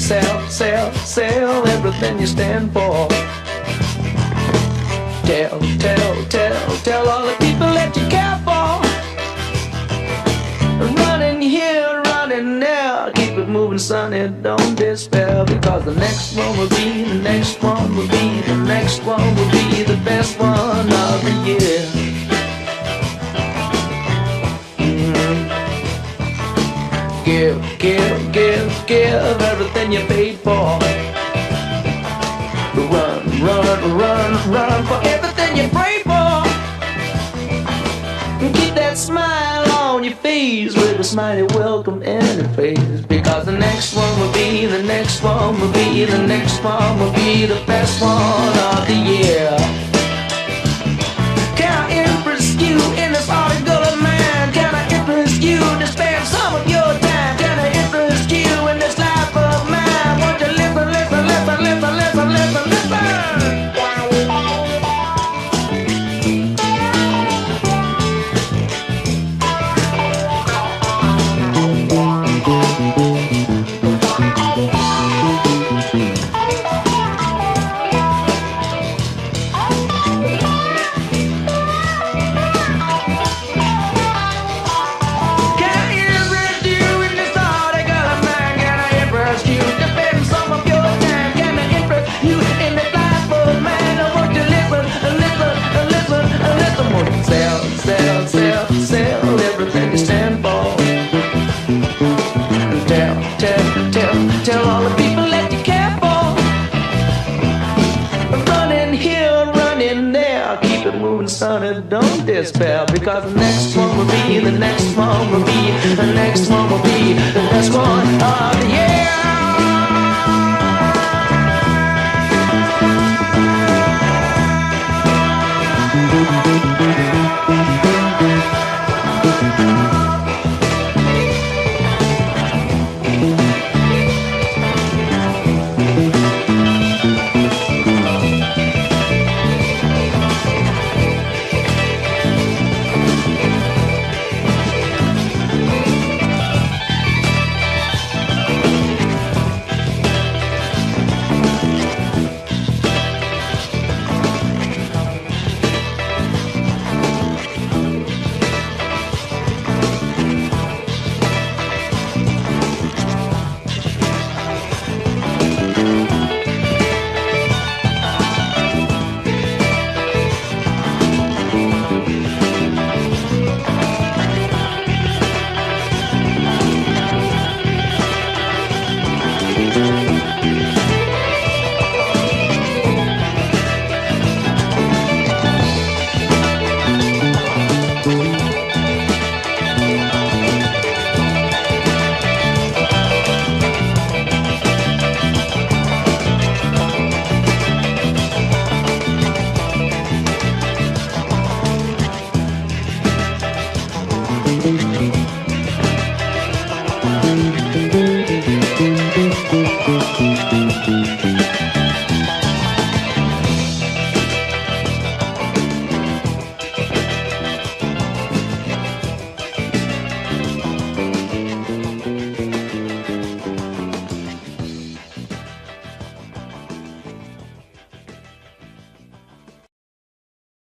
Sell everything you stand for. Tell all the people that you care for. Running here, running there, keep it moving, sonny, don't despair. Because the next one will be, the next one will be, the next one will be the best one of the year. Give everything you paid for. Run for everything you prayed for. Keep that smile on your face with a smiley welcome in your face. Because the next one will be, the next one will be, the next one will be the best one of the year. Can I impress you in this article of mine? Can I impress you to spend some of your time? Can I impress you in this life of mine? Won't you listen, listen, listen, listen, listen, listen, listen? Sell everything you stand for. Tell all the people that you care for. Running here, running there, keep it moving, sonny, don't despair. Because the next one will be, the next one will be, the next one will be the best one of the year.